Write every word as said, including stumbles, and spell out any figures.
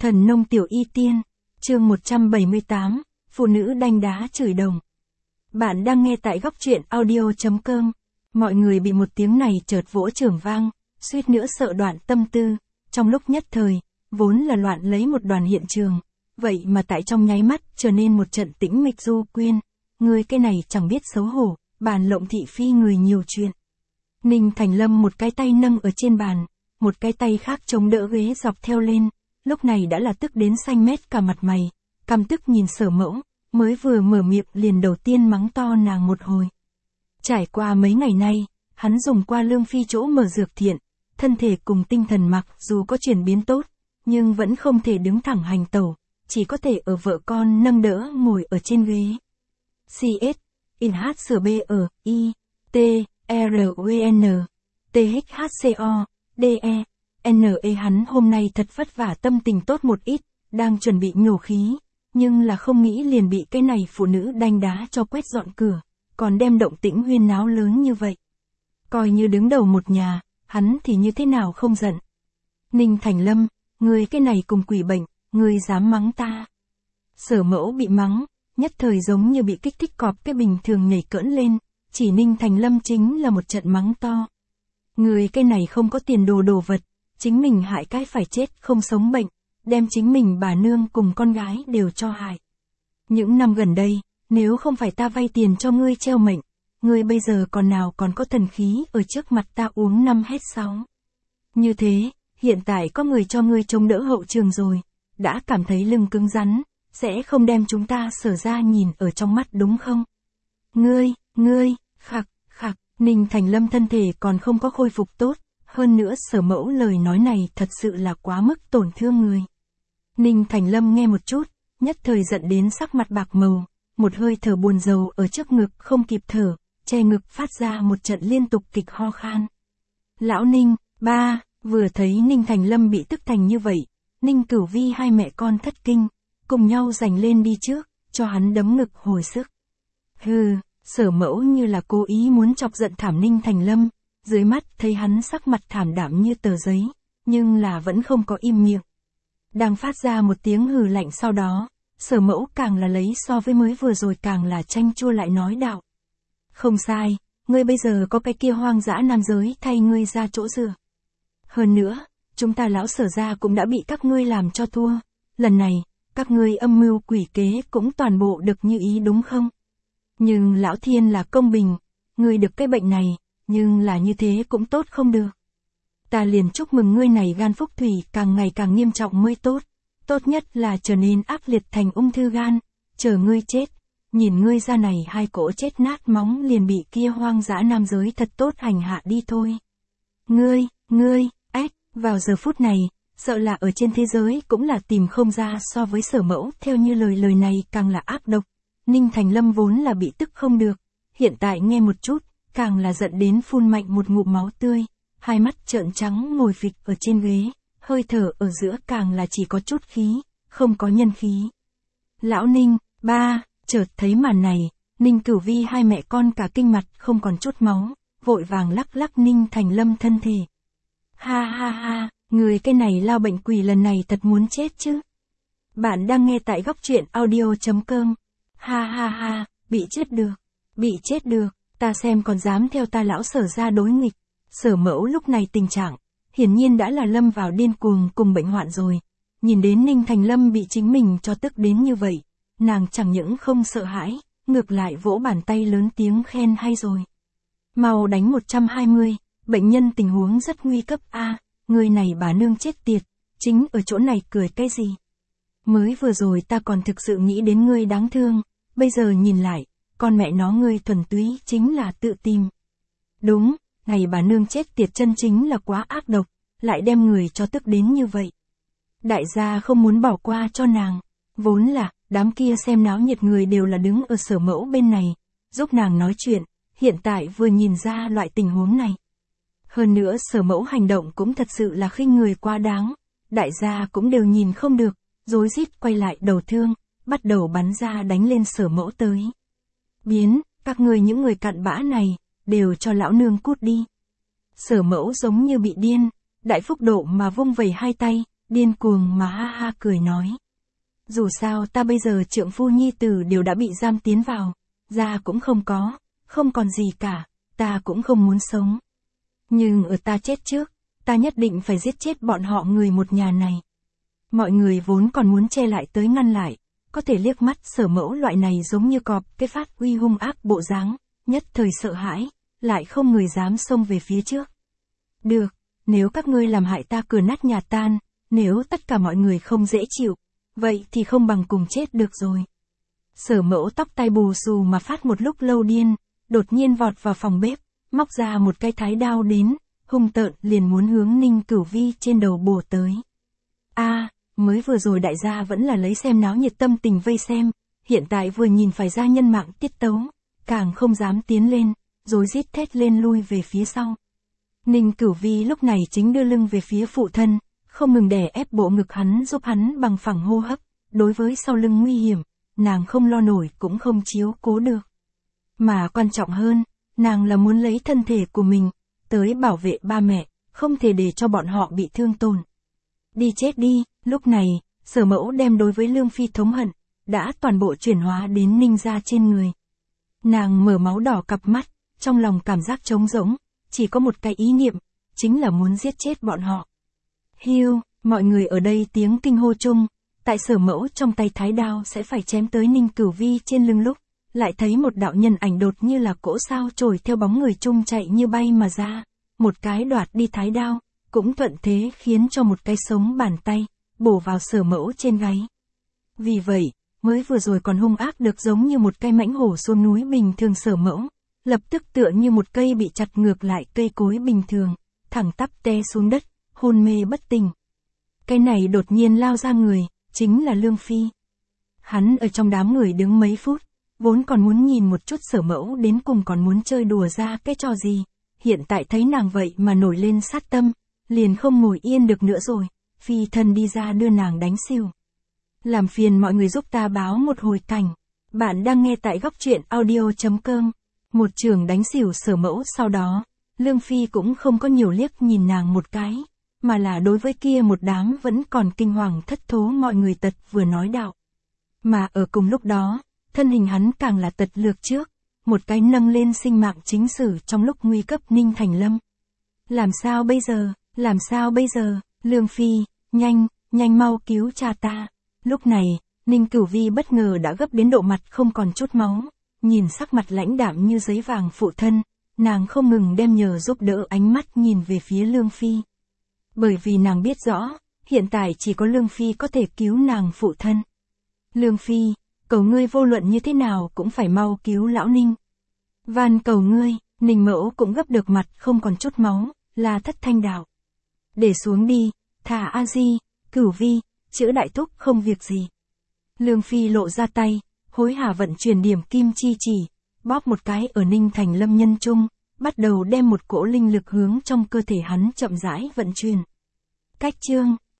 Thần nông tiểu y tiên, chương một trăm bảy mươi tám, phụ nữ đanh đá chửi đồng. Bạn đang nghe tại góc truyện audio chấm com. Mọi người bị một tiếng này chợt vỗ chưởng vang, suýt nữa sợ đoạn tâm tư, trong lúc nhất thời, vốn là loạn lấy một đoàn hiện trường, vậy mà tại trong nháy mắt trở nên một trận tĩnh mịch du quyên, người cái này chẳng biết xấu hổ, bàn lộng thị phi người nhiều chuyện. Ninh Thành Lâm một cái tay nâng ở trên bàn, một cái tay khác chống đỡ ghế dọc theo lên, lúc này đã là tức đến xanh mét cả mặt mày, căm tức nhìn Sở Mẫu, mới vừa mở miệng liền đầu tiên mắng to nàng một hồi. Trải qua mấy ngày nay, hắn dùng qua Lương Phi chỗ mở dược thiện, thân thể cùng tinh thần mặc dù có chuyển biến tốt, nhưng vẫn không thể đứng thẳng hành tẩu, chỉ có thể ở vợ con nâng đỡ ngồi ở trên ghế. xê ét, in hát sửa B ở, I, T, R U N, T H H C O, D E, N E hắn hôm nay thật vất vả tâm tình tốt một ít, đang chuẩn bị nhổ khí, nhưng là không nghĩ liền bị cái này phụ nữ đanh đá cho quét dọn cửa, còn đem động tĩnh huyên náo lớn như vậy. Coi như đứng đầu một nhà, hắn thì như thế nào không giận. Ninh Thành Lâm, người cái này cùng quỷ bệnh, người dám mắng ta. Sở Mẫu bị mắng, nhất thời giống như bị kích thích cọp cái bình thường nhảy cỡn lên, chỉ Ninh Thành Lâm chính là một trận mắng to. Người cái này không có tiền đồ đồ vật, chính mình hại cái phải chết không sống bệnh, đem chính mình bà nương cùng con gái đều cho hại. Những năm gần đây, nếu không phải ta vay tiền cho ngươi treo mệnh, ngươi bây giờ còn nào còn có thần khí ở trước mặt ta uống năm hết sáu. Như thế, hiện tại có người cho ngươi chống đỡ hậu trường rồi, đã cảm thấy lưng cứng rắn, sẽ không đem chúng ta Sở ra nhìn ở trong mắt đúng không? Ngươi, ngươi, khặc, khặc, Ninh Thành Lâm thân thể còn không có khôi phục tốt, hơn nữa Sở Mẫu lời nói này thật sự là quá mức tổn thương người. Ninh Thành Lâm nghe một chút, nhất thời giận đến sắc mặt bạc màu, một hơi thở buồn rầu ở trước ngực không kịp thở, che ngực phát ra một trận liên tục kịch ho khan. Lão Ninh, ba, vừa thấy Ninh Thành Lâm bị tức thành như vậy, Ninh Cửu Vi hai mẹ con thất kinh, cùng nhau giành lên đi trước, cho hắn đấm ngực hồi sức. Hừ, Sở Mẫu như là cố ý muốn chọc giận thảm Ninh Thành Lâm, dưới mắt thấy hắn sắc mặt thảm đạm như tờ giấy, nhưng là vẫn không có im miệng. Đang phát ra một tiếng hừ lạnh sau đó, Sở Mẫu càng là lấy so với mới vừa rồi càng là chanh chua lại nói đạo. Không sai, ngươi bây giờ có cái kia hoang dã nam giới thay ngươi ra chỗ dựa. Hơn nữa, chúng ta lão Sở ra cũng đã bị các ngươi làm cho thua, lần này, các ngươi âm mưu quỷ kế cũng toàn bộ được như ý đúng không? Nhưng lão thiên là công bình, ngươi được cái bệnh này, nhưng là như thế cũng tốt không được. Ta liền chúc mừng ngươi này gan phúc thủy càng ngày càng nghiêm trọng mới tốt, tốt nhất là trở nên ác liệt thành ung thư gan, chờ ngươi chết, nhìn ngươi ra này hai cỗ chết nát móng liền bị kia hoang dã nam giới thật tốt hành hạ đi thôi. Ngươi, ngươi, ếch, vào giờ phút này, sợ là ở trên thế giới cũng là tìm không ra so với Sở Mẫu theo như lời lời này càng là ác độc. Ninh Thành Lâm vốn là bị tức không được, hiện tại nghe một chút, càng là giận đến phun mạnh một ngụm máu tươi, hai mắt trợn trắng ngồi phịch ở trên ghế, hơi thở ở giữa càng là chỉ có chút khí, không có nhân khí. Lão Ninh, ba, chợt thấy màn này, Ninh Cửu Vi hai mẹ con cả kinh mặt không còn chút máu, vội vàng lắc lắc Ninh Thành Lâm thân thể. Ha ha ha, người cái này lao bệnh quỷ lần này thật muốn chết chứ. Bạn đang nghe tại góc truyện audio chấm com. Ha ha ha, bị chết được, bị chết được, ta xem còn dám theo ta lão Sở ra đối nghịch. Sở Mẫu lúc này tình trạng, hiển nhiên đã là lâm vào điên cuồng cùng bệnh hoạn rồi. Nhìn đến Ninh Thành Lâm bị chính mình cho tức đến như vậy, nàng chẳng những không sợ hãi, ngược lại vỗ bàn tay lớn tiếng khen hay rồi. Mau đánh một trăm hai mươi, bệnh nhân tình huống rất nguy cấp a, à, người này bà nương chết tiệt, chính ở chỗ này cười cái gì? Mới vừa rồi ta còn thực sự nghĩ đến ngươi đáng thương, bây giờ nhìn lại, con mẹ nó ngươi thuần túy chính là tự tìm. Đúng, ngày bà nương chết tiệt chân chính là quá ác độc, lại đem người cho tức đến như vậy. Đại gia không muốn bỏ qua cho nàng, vốn là, đám kia xem náo nhiệt người đều là đứng ở Sở Mẫu bên này, giúp nàng nói chuyện, hiện tại vừa nhìn ra loại tình huống này. Hơn nữa Sở Mẫu hành động cũng thật sự là khinh người quá đáng, đại gia cũng đều nhìn không được, rối rít quay lại đầu thương, bắt đầu bắn ra đánh lên Sở Mẫu tới. Biến, các người những người cặn bã này, đều cho lão nương cút đi. Sở Mẫu giống như bị điên, đại phúc độ mà vung vẩy hai tay, điên cuồng mà ha ha cười nói. Dù sao ta bây giờ trượng phu nhi tử đều đã bị giam tiến vào, da cũng không có, không còn gì cả, ta cũng không muốn sống. Nhưng ở ta chết trước, ta nhất định phải giết chết bọn họ người một nhà này. Mọi người vốn còn muốn che lại tới ngăn lại, có thể liếc mắt Sở Mẫu loại này giống như cọp cái phát uy hung ác bộ dáng, nhất thời sợ hãi, lại không người dám xông về phía trước. Được, nếu các ngươi làm hại ta cửa nát nhà tan, nếu tất cả mọi người không dễ chịu, vậy thì không bằng cùng chết được rồi. Sở Mẫu tóc tai bù xù mà phát một lúc lâu điên, đột nhiên vọt vào phòng bếp, móc ra một cái thái đao đến, hung tợn liền muốn hướng Ninh Cửu Vi trên đầu bổ tới. A, à, mới vừa rồi đại gia vẫn là lấy xem náo nhiệt tâm tình vây xem, hiện tại vừa nhìn phải ra nhân mạng tiết tấu, càng không dám tiến lên, rối rít thét lên lui về phía sau. Ninh Cửu Vi lúc này chính đưa lưng về phía phụ thân, không ngừng đè ép bộ ngực hắn giúp hắn bằng phẳng hô hấp, đối với sau lưng nguy hiểm, nàng không lo nổi cũng không chiếu cố được. Mà quan trọng hơn, nàng là muốn lấy thân thể của mình, tới bảo vệ ba mẹ, không thể để cho bọn họ bị thương tổn. Đi chết đi, lúc này, Sở Mẫu đem đối với Lương Phi thống hận, đã toàn bộ chuyển hóa đến Ninh gia trên người. Nàng mở máu đỏ cặp mắt, trong lòng cảm giác trống rỗng, chỉ có một cái ý niệm, chính là muốn giết chết bọn họ. Hiu, mọi người ở đây tiếng kinh hô chung, tại Sở Mẫu trong tay thái đao sẽ phải chém tới Ninh Cửu Vi trên lưng lúc, lại thấy một đạo nhân ảnh đột như là cỗ sao trồi theo bóng người chung chạy như bay mà ra, một cái đoạt đi thái đao, cũng thuận thế khiến cho một cái sống bàn tay, bổ vào Sở Mẫu trên gáy. Vì vậy, mới vừa rồi còn hung ác được giống như một cây mãnh hổ xuống núi bình thường Sở Mẫu, lập tức tựa như một cây bị chặt ngược lại cây cối bình thường, thẳng tắp té xuống đất, hôn mê bất tỉnh. Cái này đột nhiên lao ra người, chính là Lương Phi. Hắn ở trong đám người đứng mấy phút, vốn còn muốn nhìn một chút Sở Mẫu đến cùng còn muốn chơi đùa ra cái trò gì, hiện tại thấy nàng vậy mà nổi lên sát tâm, liền không ngồi yên được nữa rồi, phi thân đi ra đưa nàng đánh xỉu. Làm phiền mọi người giúp ta báo một hồi cảnh. Bạn đang nghe tại góc truyện audio chấm com. Một trường đánh xỉu Sở Mẫu sau đó, Lương Phi cũng không có nhiều liếc nhìn nàng một cái, mà là đối với kia một đám vẫn còn kinh hoàng thất thố mọi người tật vừa nói đạo. Mà ở cùng lúc đó, thân hình hắn càng là tật lược trước, một cái nâng lên sinh mạng chính sử trong lúc nguy cấp Ninh Thành Lâm. Làm sao bây giờ, làm sao bây giờ, Lương Phi, nhanh, nhanh mau cứu cha ta. Lúc này, Ninh Cửu Vi bất ngờ đã gấp đến độ mặt không còn chút máu, nhìn sắc mặt lãnh đạm như giấy vàng phụ thân, nàng không ngừng đem nhờ giúp đỡ ánh mắt nhìn về phía Lương Phi. Bởi vì nàng biết rõ, hiện tại chỉ có Lương Phi có thể cứu nàng phụ thân. Lương Phi, cầu ngươi vô luận như thế nào cũng phải mau cứu lão Ninh. Van cầu ngươi, Ninh Mẫu cũng gấp được mặt không còn chút máu, là thất thanh đạo. Để xuống đi, thả A Di, Cửu Vi, chữa đại thúc không việc gì. Lương Phi lộ ra tay, hối hả vận chuyển điểm kim chi chỉ, bóp một cái ở Ninh Thành Lâm nhân trung, bắt đầu đem một cỗ linh lực hướng trong cơ thể hắn chậm rãi vận chuyển. Cách chương